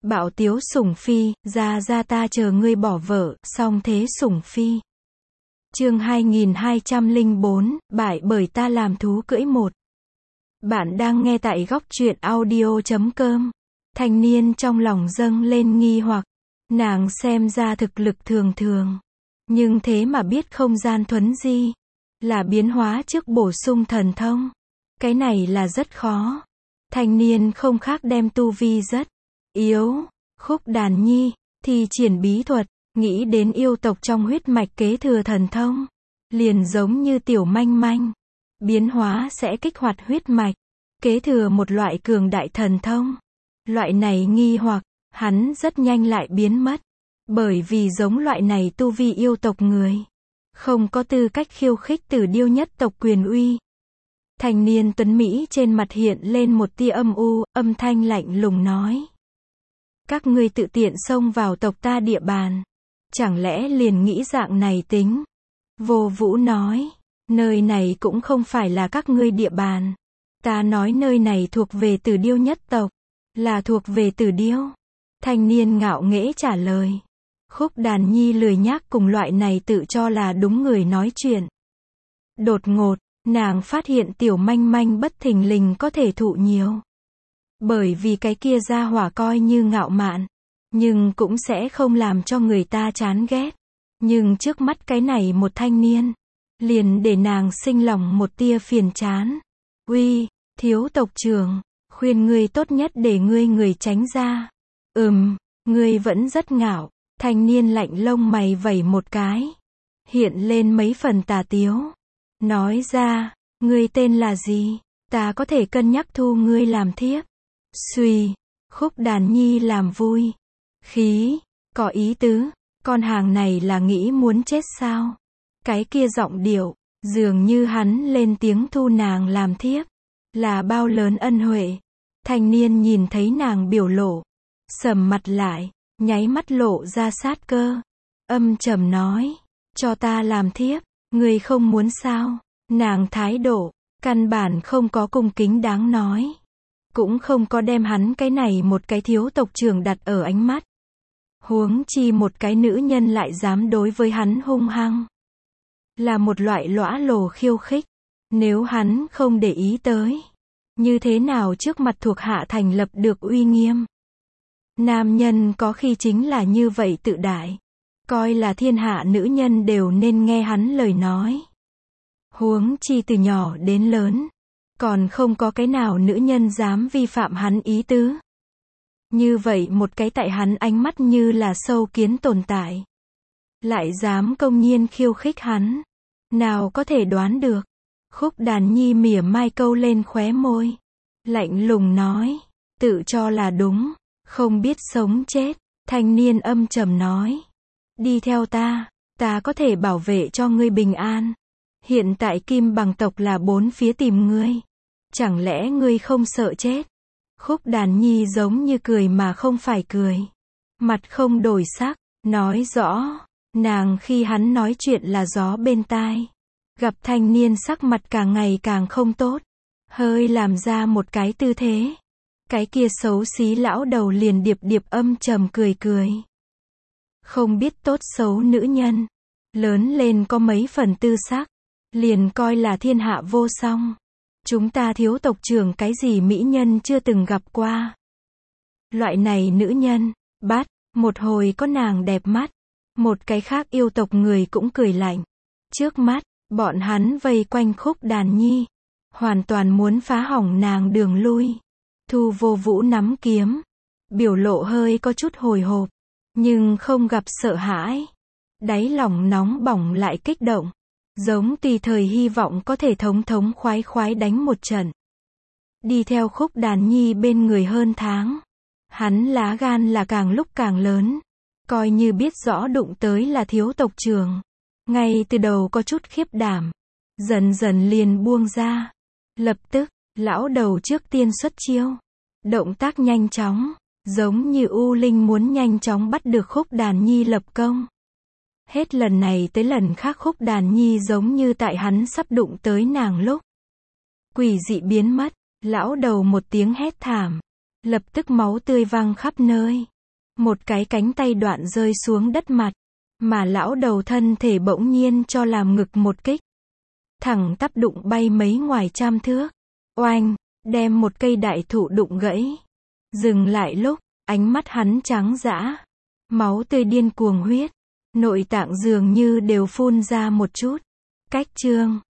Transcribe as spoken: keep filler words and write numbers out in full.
Bạo tiếu sủng phi, ra ra ta chờ ngươi bỏ vợ, song thế sủng phi. Chương hai nghìn hai trăm lẻ bốn, bại bởi ta làm thú cưỡi một. Bạn đang nghe tại góc truyện audio chấm com. Thanh niên trong lòng dâng lên nghi hoặc, nàng xem ra thực lực thường thường, nhưng thế mà biết không gian thuấn di là biến hóa trước bổ sung thần thông. Cái này là rất khó. Thanh niên không khác đem tu vi rất yếu. Khúc Đàn Nhi thì triển bí thuật, nghĩ đến yêu tộc trong huyết mạch kế thừa thần thông, liền giống như tiểu manh manh, biến hóa sẽ kích hoạt huyết mạch, kế thừa một loại cường đại thần thông. Loại này nghi hoặc, hắn rất nhanh lại biến mất, bởi vì giống loại này tu vi yêu tộc người, không có tư cách khiêu khích Tử Điêu nhất tộc quyền uy. Thanh niên tuấn Mỹ trên mặt hiện lên một tia âm u, âm thanh lạnh lùng nói. Các ngươi tự tiện xông vào tộc ta địa bàn, chẳng lẽ liền nghĩ dạng này tính? Vô Vũ nói, nơi này cũng không phải là các ngươi địa bàn. Ta nói nơi này thuộc về Tử Điêu nhất tộc, là thuộc về Tử Điêu. Thanh niên ngạo nghễ trả lời. Khúc Đàn Nhi lười nhác cùng loại này tự cho là đúng người nói chuyện. Đột ngột, nàng phát hiện tiểu manh manh bất thình lình có thể thụ nhiều. Bởi vì cái kia gia hỏa coi như ngạo mạn, nhưng cũng sẽ không làm cho người ta chán ghét. Nhưng trước mắt cái này một thanh niên, liền để nàng sinh lòng một tia phiền chán. Uy, thiếu tộc trưởng, khuyên ngươi tốt nhất để ngươi người tránh ra. Ừm, ngươi vẫn rất ngạo. Thanh niên lạnh lông mày vẩy một cái, hiện lên mấy phần tà tiếu. Nói ra, ngươi tên là gì? Ta có thể cân nhắc thu ngươi làm thiếp. Xuy, Khúc Đàn Nhi làm vui. Khí, có ý tứ, con hàng này là nghĩ muốn chết sao? Cái kia giọng điệu, dường như hắn lên tiếng thu nàng làm thiếp. Là bao lớn ân huệ. Thanh niên nhìn thấy nàng biểu lộ, sầm mặt lại, nháy mắt lộ ra sát cơ. Âm trầm nói, cho ta làm thiếp, ngươi không muốn sao? Nàng thái độ, căn bản không có cung kính đáng nói. Cũng không có đem hắn cái này một cái thiếu tộc trưởng đặt ở ánh mắt. Huống chi một cái nữ nhân lại dám đối với hắn hung hăng. Là một loại lõa lồ khiêu khích. Nếu hắn không để ý tới, như thế nào trước mặt thuộc hạ thành lập được uy nghiêm? Nam nhân có khi chính là như vậy tự đại, coi là thiên hạ nữ nhân đều nên nghe hắn lời nói. Huống chi từ nhỏ đến lớn, còn không có cái nào nữ nhân dám vi phạm hắn ý tứ. Như vậy một cái tại hắn ánh mắt như là sâu kiến tồn tại, lại dám công nhiên khiêu khích hắn, nào có thể đoán được. Khúc Đàn Nhi mỉa mai câu lên khóe môi, lạnh lùng nói, tự cho là đúng, không biết sống chết. Thanh niên âm trầm nói, đi theo ta, ta có thể bảo vệ cho ngươi bình an. Hiện tại Kim Bằng tộc là bốn phía tìm ngươi, chẳng lẽ ngươi không sợ chết? Khúc Đàn Nhi giống như cười mà không phải cười, mặt không đổi sắc, nói rõ, nàng khi hắn nói chuyện là gió bên tai. Gặp thanh niên sắc mặt càng ngày càng không tốt, hơi làm ra một cái tư thế. Cái kia xấu xí lão đầu liền điệp điệp âm trầm cười cười. Không biết tốt xấu nữ nhân, lớn lên có mấy phần tư sắc, liền coi là thiên hạ vô song. Chúng ta thiếu tộc trưởng cái gì mỹ nhân chưa từng gặp qua. Loại này nữ nhân, bắt, một hồi có nàng đẹp mắt, một cái khác yêu tộc người cũng cười lạnh. Trước mắt, bọn hắn vây quanh Khúc Đàn Nhi, hoàn toàn muốn phá hỏng nàng đường lui. Thu Vô Vũ nắm kiếm, biểu lộ hơi có chút hồi hộp, nhưng không gặp sợ hãi. Đáy lòng nóng bỏng lại kích động, giống tùy thời hy vọng có thể thống thống khoái khoái đánh một trận. Đi theo Khúc Đàn Nhi bên người hơn tháng, hắn lá gan là càng lúc càng lớn, coi như biết rõ đụng tới là thiếu tộc trưởng, ngay từ đầu có chút khiếp đảm, dần dần liền buông ra. Lập tức, lão đầu trước tiên xuất chiêu, động tác nhanh chóng, giống như U Linh muốn nhanh chóng bắt được Khúc Đàn Nhi lập công. Hết lần này tới lần khác Khúc Đàn Nhi giống như tại hắn sắp đụng tới nàng lúc, quỷ dị biến mất. Lão đầu một tiếng hét thảm, lập tức máu tươi văng khắp nơi. Một cái cánh tay đoạn rơi xuống đất mặt. Mà lão đầu thân thể bỗng nhiên cho làm ngực một kích. Thẳng tắp đụng bay mấy ngoài trăm thước. Oanh, đem một cây đại thụ đụng gãy. Dừng lại lúc, ánh mắt hắn trắng dã. Máu tươi điên cuồng huyết. Nội tạng dường như đều phun ra một chút. Cách chương